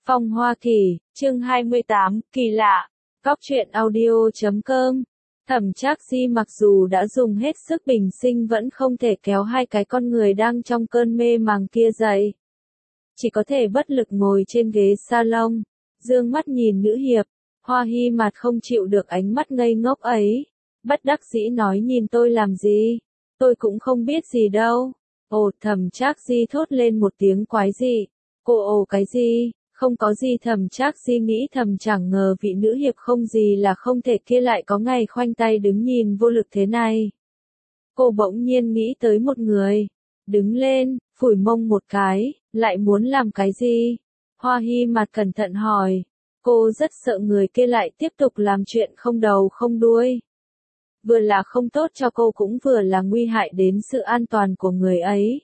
Phong Hoa Kỳ, chương 28, kỳ lạ. Góc truyện audio.com. Thẩm Trác Di mặc dù đã dùng hết sức bình sinh vẫn không thể kéo hai cái con người đang trong cơn mê màng kia dậy. Chỉ có thể bất lực ngồi trên ghế salon, dương mắt nhìn nữ hiệp. Hoa Hi Mạt không chịu được ánh mắt ngây ngốc ấy. Bất đắc dĩ nói nhìn tôi làm gì? Tôi cũng không biết gì đâu. Ồ, Thẩm Trác Di thốt lên một tiếng quái dị. Cô ồ cái gì? Không có gì. Thẩm Trác Di nghĩ thầm, chẳng ngờ vị nữ hiệp không gì là không thể kia lại có ngày khoanh tay đứng nhìn vô lực thế này. Cô bỗng nhiên nghĩ tới một người. Đứng lên, phủi mông một cái, lại muốn làm cái gì? Hoa Hi Mạt cẩn thận hỏi. Cô rất sợ người kia lại tiếp tục làm chuyện không đầu không đuôi. Vừa là không tốt cho cô cũng vừa là nguy hại đến sự an toàn của người ấy.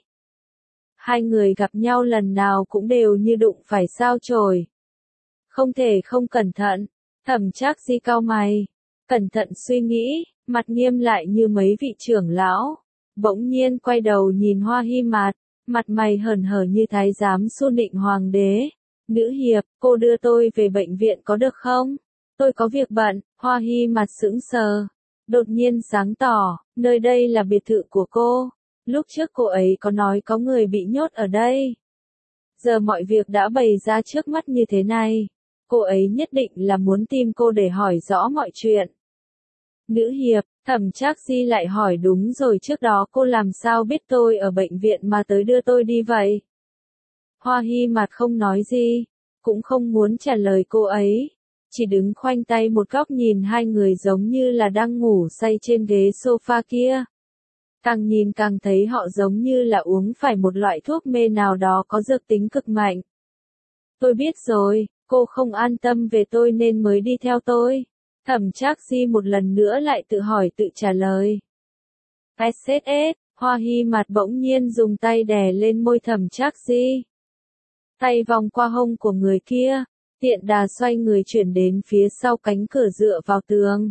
Hai người gặp nhau lần nào cũng đều như đụng phải sao chổi. Không thể không cẩn thận. Thẩm Trác Di cau mày, cẩn thận suy nghĩ, mặt nghiêm lại như mấy vị trưởng lão. Bỗng nhiên quay đầu nhìn Hoa Hi Mạt, mặt mày hờn hở như thái giám Xu Nịnh hoàng đế. Nữ hiệp, cô đưa tôi về bệnh viện có được không? Tôi có việc bận. Hoa Hi Mạt sững sờ, đột nhiên sáng tỏ, nơi đây là biệt thự của cô. Lúc trước cô ấy có nói có người bị nhốt ở đây. Giờ mọi việc đã bày ra trước mắt như thế này. Cô ấy nhất định là muốn tìm cô để hỏi rõ mọi chuyện. Nữ hiệp, Thẩm Trác Di lại hỏi đúng rồi, trước đó cô làm sao biết tôi ở bệnh viện mà tới đưa tôi đi vậy? Hoa Hi Mạt không nói gì, cũng không muốn trả lời cô ấy. Chỉ đứng khoanh tay một góc nhìn hai người giống như là đang ngủ say trên ghế sofa kia. Càng nhìn càng thấy họ giống như là uống phải một loại thuốc mê nào đó có dược tính cực mạnh. Tôi biết rồi, cô không an tâm về tôi nên mới đi theo tôi. Thẩm Trác Di một lần nữa lại tự hỏi tự trả lời. SSS, Hoa Hi Mạt bỗng nhiên dùng tay đè lên môi Thẩm Trác Di. Tay vòng qua hông của người kia, tiện đà xoay người chuyển đến phía sau cánh cửa dựa vào tường.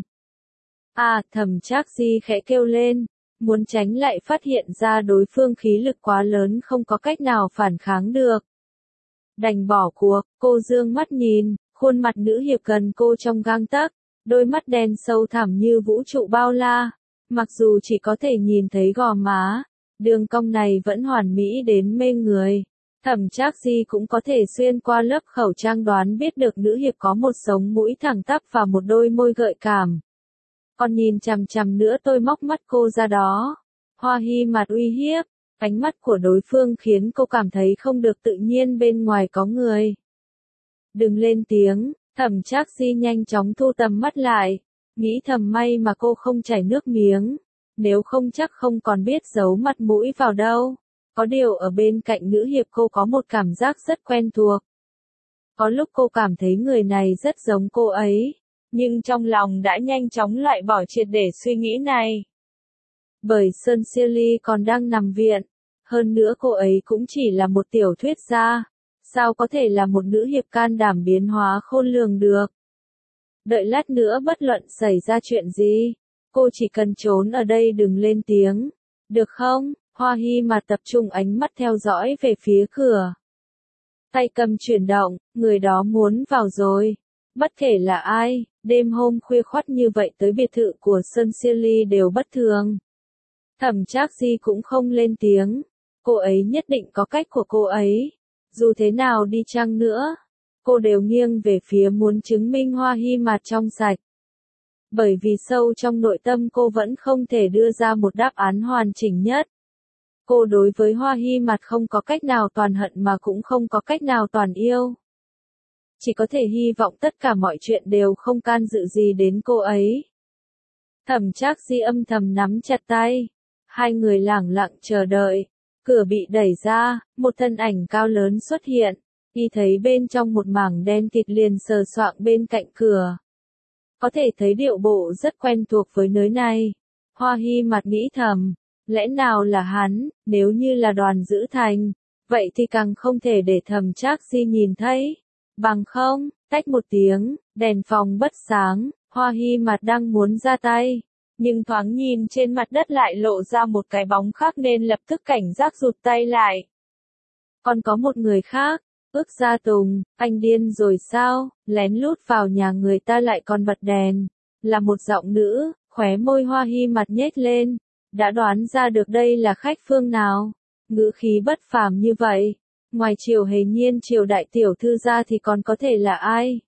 À, Thẩm Trác Di khẽ kêu lên, muốn tránh lại phát hiện ra đối phương khí lực quá lớn không có cách nào phản kháng được. Đành bỏ cuộc, cô dương mắt nhìn, khuôn mặt nữ hiệp gần cô trong gang tấc, đôi mắt đen sâu thẳm như vũ trụ bao la. Mặc dù chỉ có thể nhìn thấy gò má, đường cong này vẫn hoàn mỹ đến mê người. Thẩm Trác Di cũng có thể xuyên qua lớp khẩu trang đoán biết được nữ hiệp có một sống mũi thẳng tắp và một đôi môi gợi cảm. Còn nhìn chằm chằm nữa tôi móc mắt cô ra đó. Hoa Hi Mạt uy hiếp, ánh mắt của đối phương khiến cô cảm thấy không được tự nhiên, bên ngoài có người. Đừng lên tiếng. Thẩm Trác Di nhanh chóng thu tầm mắt lại, nghĩ thầm may mà cô không chảy nước miếng, nếu không chắc không còn biết giấu mặt mũi vào đâu. Có điều ở bên cạnh nữ hiệp cô có một cảm giác rất quen thuộc. Có lúc cô cảm thấy người này rất giống cô ấy, nhưng trong lòng đã nhanh chóng loại bỏ triệt để suy nghĩ này. Bởi Sơn Siêu Ly còn đang nằm viện, hơn nữa cô ấy cũng chỉ là một tiểu thuyết gia, sao có thể là một nữ hiệp can đảm biến hóa khôn lường được. Đợi lát nữa bất luận xảy ra chuyện gì, cô chỉ cần trốn ở đây đừng lên tiếng, được không? Hoa Hi Mạt tập trung ánh mắt theo dõi về phía cửa. Tay cầm chuyển động, người đó muốn vào rồi. Bất kể là ai, đêm hôm khuya khoắt như vậy tới biệt thự của Sơn Siêu Ly đều bất thường. Thẩm Trác Di cũng không lên tiếng. Cô ấy nhất định có cách của cô ấy. Dù thế nào đi chăng nữa, cô đều nghiêng về phía muốn chứng minh Hoa Hi Mạt trong sạch. Bởi vì sâu trong nội tâm cô vẫn không thể đưa ra một đáp án hoàn chỉnh nhất. Cô đối với Hoa Hi Mạt không có cách nào toàn hận mà cũng không có cách nào toàn yêu. Chỉ có thể hy vọng tất cả mọi chuyện đều không can dự gì đến cô ấy. Thẩm Trác Di âm thầm nắm chặt tay. Hai người lẳng lặng chờ đợi. Cửa bị đẩy ra, một thân ảnh cao lớn xuất hiện. Y thấy bên trong một mảng đen kịt liền sờ soạng bên cạnh cửa. Có thể thấy điệu bộ rất quen thuộc với nơi này. Hoa Hi Mạt nghĩ thầm, lẽ nào là hắn? Nếu như là Đoàn Dữ Thành, vậy thì càng không thể để Thẩm Trác Di nhìn thấy. Bằng không, tách một tiếng, đèn phòng bất sáng, Hoa Hi Mạt đang muốn ra tay, nhưng thoáng nhìn trên mặt đất lại lộ ra một cái bóng khác nên lập tức cảnh giác rụt tay lại. Còn có một người khác, Ước Gia Tùng, anh điên rồi sao, lén lút vào nhà người ta lại còn bật đèn. Là một giọng nữ, khóe môi Hoa Hy mặt nhếch lên. Đã đoán ra được đây là khách phương nào. Ngữ khí bất phàm như vậy. Ngoài Triều Hề Nhiên Triều đại tiểu thư ra thì còn có thể là ai?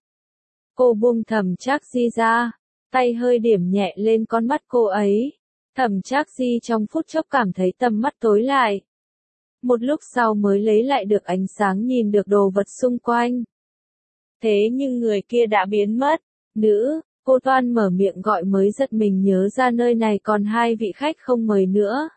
Cô buông Thẩm Trác Di ra, tay hơi điểm nhẹ lên con mắt cô ấy. Thẩm Trác Di trong phút chốc cảm thấy tầm mắt tối lại. Một lúc sau mới lấy lại được ánh sáng nhìn được đồ vật xung quanh. Thế nhưng người kia đã biến mất. Nữ, cô toan mở miệng gọi mới giật mình nhớ ra nơi này còn hai vị khách không mời nữa.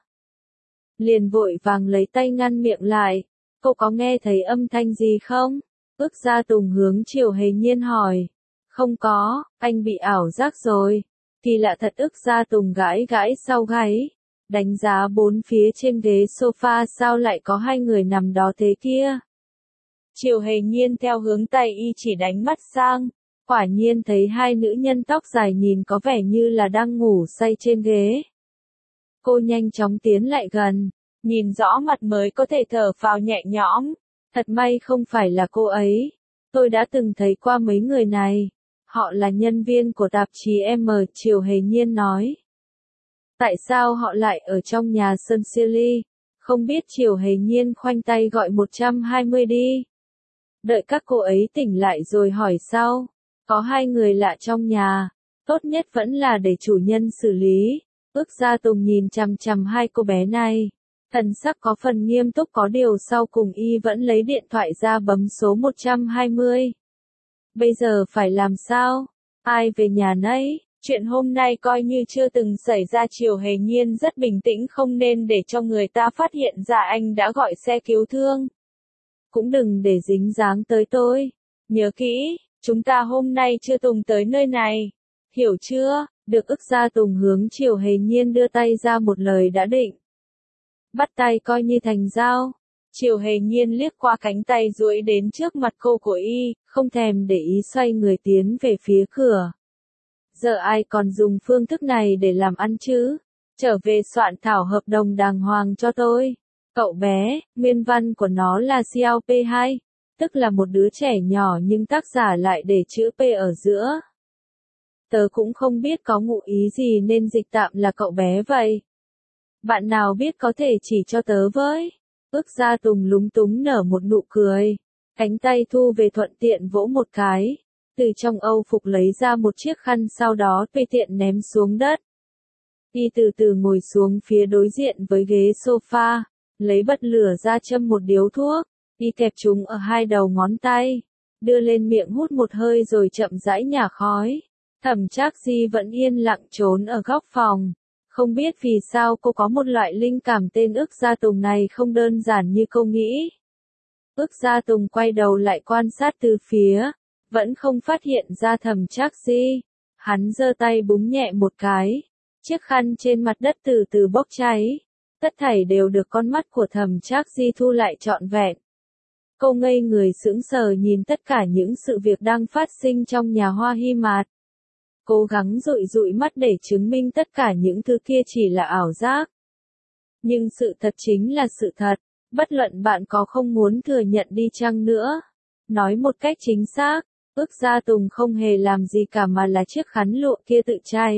Liền vội vàng lấy tay ngăn miệng lại. Cô có nghe thấy âm thanh gì không? Ước Gia Tùng hướng Triều Hề Nhiên hỏi. Không có, anh bị ảo giác rồi. Kỳ lạ thật. Ước Gia Tùng gãi gãi sau gáy. Đánh giá bốn phía trên ghế sofa sao lại có hai người nằm đó thế kia. Triều Hề Nhiên theo hướng tay y chỉ đánh mắt sang. Quả nhiên thấy hai nữ nhân tóc dài nhìn có vẻ như là đang ngủ say trên ghế. Cô nhanh chóng tiến lại gần. Nhìn rõ mặt mới có thể thở phào nhẹ nhõm. Thật may không phải là cô ấy. Tôi đã từng thấy qua mấy người này. Họ là nhân viên của tạp chí M. Triều Hề Nhiên nói. Tại sao họ lại ở trong nhà Sun Silly? Không biết. Triều Hề Nhiên khoanh tay gọi 120 đi. Đợi các cô ấy tỉnh lại rồi hỏi sau. Có hai người lạ trong nhà. Tốt nhất vẫn là để chủ nhân xử lý. Ước Gia Tùng nhìn chằm chằm hai cô bé này. Thần sắc có phần nghiêm túc, có điều sau cùng y vẫn lấy điện thoại ra bấm số 120. Bây giờ phải làm sao? Ai về nhà nấy? Chuyện hôm nay coi như chưa từng xảy ra. Triều Hề Nhiên rất bình tĩnh, không nên để cho người ta phát hiện ra anh đã gọi xe cứu thương. Cũng đừng để dính dáng tới tôi. Nhớ kỹ, chúng ta hôm nay chưa từng tới nơi này. Hiểu chưa? Được. Ước Gia Tùng hướng Triều Hề Nhiên đưa tay ra một lời đã định. Bắt tay coi như thành giao. Triều Hề Nhiên liếc qua cánh tay duỗi đến trước mặt cô của y, không thèm để ý xoay người tiến về phía cửa. Giờ ai còn dùng phương thức này để làm ăn chứ? Trở về soạn thảo hợp đồng đàng hoàng cho tôi. Cậu bé, nguyên văn của nó là CLP2, tức là một đứa trẻ nhỏ nhưng tác giả lại để chữ P ở giữa. Tớ cũng không biết có ngụ ý gì nên dịch tạm là cậu bé vậy. Bạn nào biết có thể chỉ cho tớ với. Ước Gia Tùng lúng túng nở một nụ cười. Cánh tay thu về thuận tiện vỗ một cái. Từ trong âu phục lấy ra một chiếc khăn, sau đó tùy tiện ném xuống đất. Y từ từ ngồi xuống phía đối diện với ghế sofa. Lấy bật lửa ra châm một điếu thuốc. Y kẹp chúng ở hai đầu ngón tay. Đưa lên miệng hút một hơi rồi chậm rãi nhả khói. Thẩm Trác Di vẫn yên lặng trốn ở góc phòng. Không biết vì sao cô có một loại linh cảm tên Ước Gia Tùng này không đơn giản như cô nghĩ. Ước Gia Tùng quay đầu lại quan sát từ phía, vẫn không phát hiện ra Thẩm Trác Di. Hắn giơ tay búng nhẹ một cái, chiếc khăn trên mặt đất từ từ bốc cháy. Tất thảy đều được con mắt của Thẩm Trác Di thu lại trọn vẹn. Cô ngây người sững sờ nhìn tất cả những sự việc đang phát sinh trong nhà Hoa Hy Mạt. Cố gắng dụi dụi mắt để chứng minh tất cả những thứ kia chỉ là ảo giác. Nhưng sự thật chính là sự thật, bất luận bạn có không muốn thừa nhận đi chăng nữa. Nói một cách chính xác, Ước Gia Tùng không hề làm gì cả mà là chiếc khăn lụa kia tự cháy.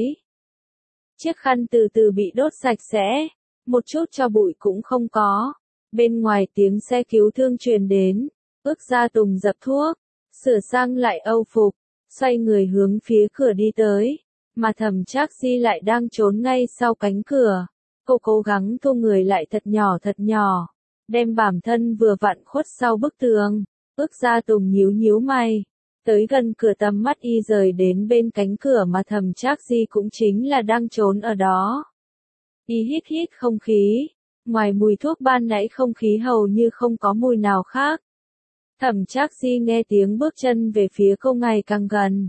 Chiếc khăn từ từ bị đốt sạch sẽ, một chút tro bụi cũng không có. Bên ngoài tiếng xe cứu thương truyền đến, Ước Gia Tùng dập thuốc, sửa sang lại âu phục. Xoay người hướng phía cửa đi tới, mà Thẩm Trác Di lại đang trốn ngay sau cánh cửa. Cô cố gắng thu người lại thật nhỏ, đem bản thân vừa vặn khuất sau bức tường. Ước Gia Tùng nhíu nhíu mày, tới gần cửa, tầm mắt y rời đến bên cánh cửa mà Thẩm Trác Di cũng chính là đang trốn ở đó. Y hít không khí, ngoài mùi thuốc ban nãy không khí hầu như không có mùi nào khác. Thẩm Trác Di nghe tiếng bước chân về phía cô ngày càng gần.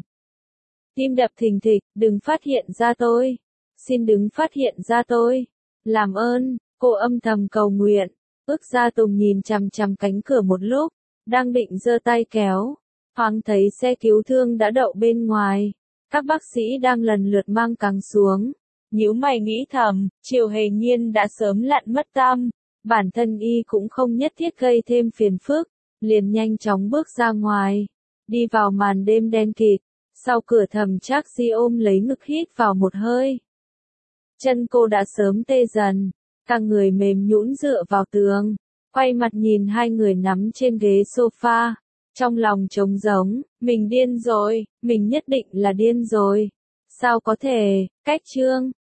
Tim đập thình thịch, đừng phát hiện ra tôi. Xin đừng phát hiện ra tôi. Làm ơn, cô âm thầm cầu nguyện. Ước Gia Tùng nhìn chằm chằm cánh cửa một lúc, đang định giơ tay kéo. Thoáng thấy xe cứu thương đã đậu bên ngoài. Các bác sĩ đang lần lượt mang cáng xuống. Nhíu mày nghĩ thầm, Triều Hề Nhiên đã sớm lặn mất tăm. Bản thân y cũng không nhất thiết gây thêm phiền phức. liền nhanh chóng bước ra ngoài, đi vào màn đêm đen kịt, sau cửa Thẩm Trác Di ôm lấy ngực hít vào một hơi. Chân cô đã sớm tê dần, cả người mềm nhũn dựa vào tường, quay mặt nhìn hai người nắm trên ghế sofa, trong lòng trống rỗng, mình điên rồi, mình nhất định là điên rồi. Sao có thể, cách chương